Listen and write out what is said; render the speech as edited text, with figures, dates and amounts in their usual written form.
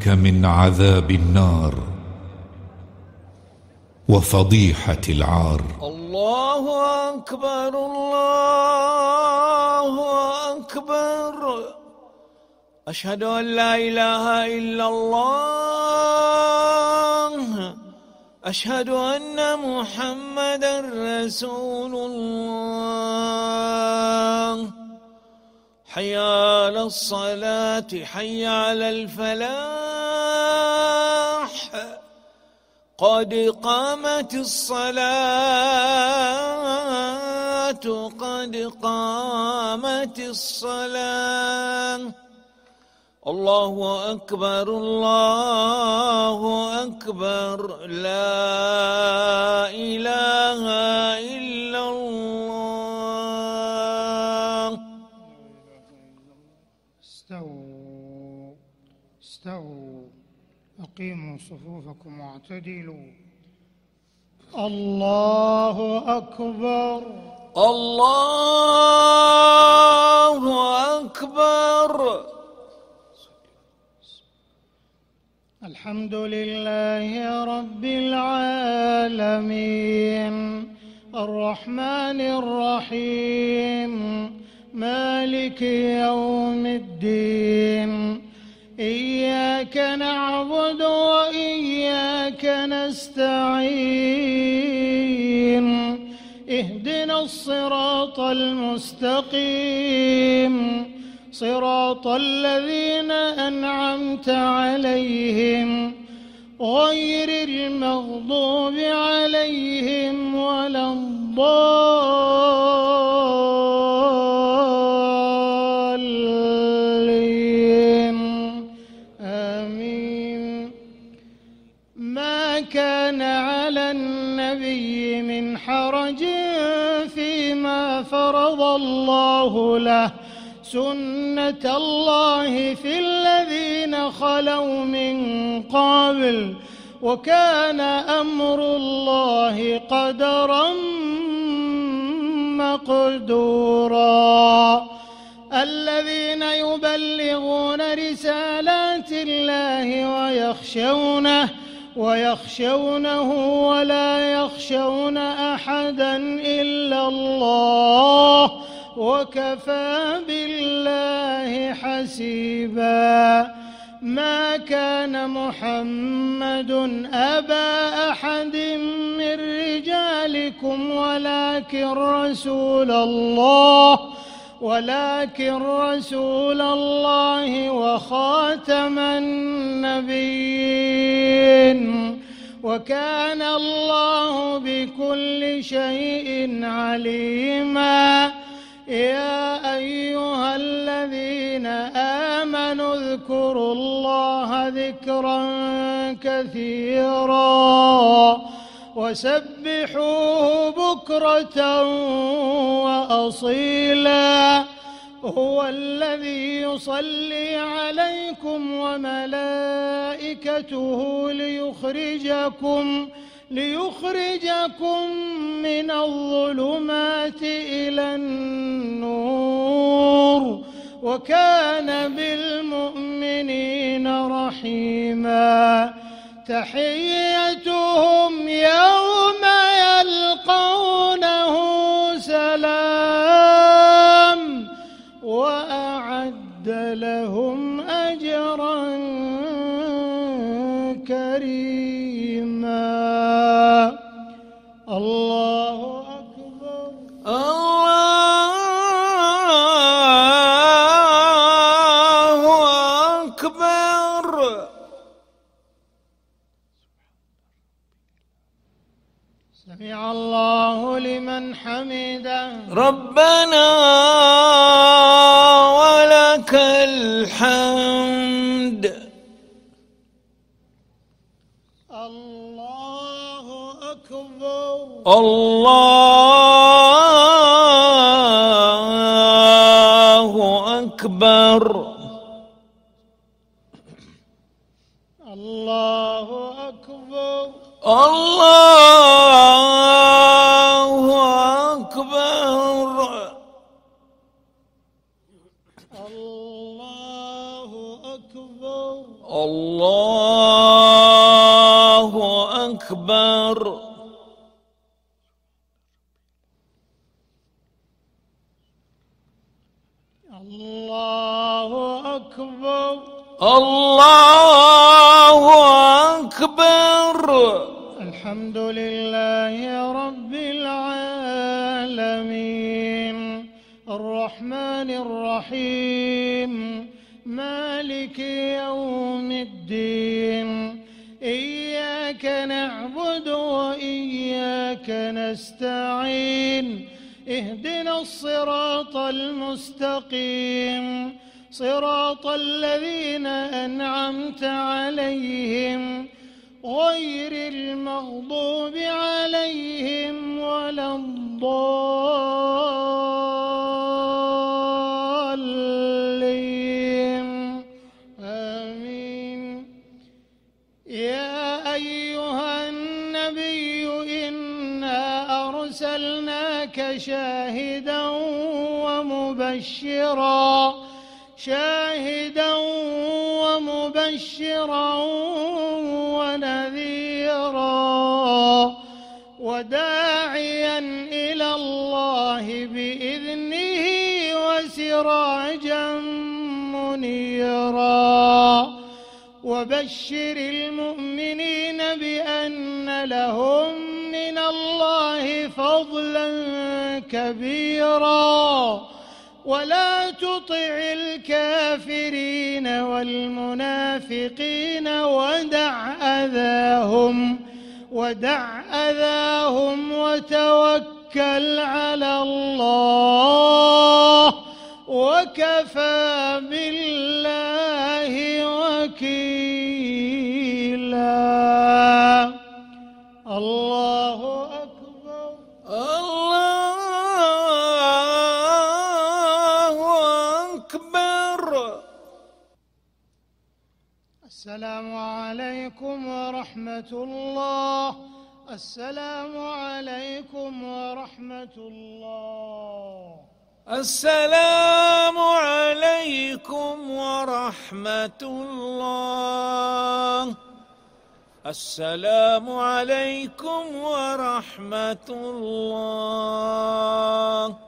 بك من عذاب النار وفضيحة العار. الله أكبر الله أكبر. أشهد أن لا إله إلا الله. أشهد أن محمدًا رسول الله. حي على الصلاة حي على الفلاح. قد قامت الصلاة قد قامت الصلاة. الله أكبر الله أكبر. لا إله إلا الله. استووا أقيموا صفوفكم واعتدلوا. الله أكبر الله أكبر. الحمد لله رب العالمين الرحمن الرحيم مالك يوم الدين. إياك نعبد وإياك نستعين. اهدنا الصراط المستقيم صراط الذين أنعمت عليهم غير المغضوب عليهم ولا الضالين. آمين. ما كان على النبي من حرج فيما فرض الله له سنة الله في الذين خلوا من قبل وكان أمر الله قدرا مقدورا. الذين يبلغون رسالات الله ويخشونه ولا يخشون أحدا إلا الله وكفى بالله حسيبا. ما كان محمد أبا أحد من رجالكم ولكن رسول الله وخاتم النبيين وكان الله بكل شيء عليما. يا أيها الذين آمنوا اذكروا الله ذكرا كثيرا وسبحوه بكرة وأصيلا. هو الذي يصلي عليكم وملائكته ليخرجكم من الظلمات إلى النور وكان بالمؤمنين رحيما. تحيتهم يوم يلقونه سلام وأعد لهم أجرا كريما. الله أكبر الله أكبر. سمع الله لمن حمده. ربنا ولك الحمد. الله أكبر الله أكبر. الله أكبر الله أكبر. الله أكبر الله الله أكبر. الله أكبر. الله أكبر. الحمد لله رب العالمين الرحمن الرحيم مالك يوم الدين إياك نعبد وإياك نستعين اهدنا الصراط المستقيم صراط الذين أنعمت عليهم غير المغضوب عليهم ولا الضالين آمين. يا أيها النبي إنا أرسلناك شاهدا ومبشرا ونذيرا وداعيا إلى الله بإذنه وسراجا منيرا وبشر المؤمنين بأن لهم من الله فضلا كبيرا ولا تطع الكافرين والمنافقين ودع أذاهم وتوكل على الله وكفى بالله وكيلا. الله أكبر. الله أكبر. السلام عليكم ورحمة الله. السلام عليكم ورحمة الله. السلام عليكم ورحمة الله. السلام عليكم ورحمة الله.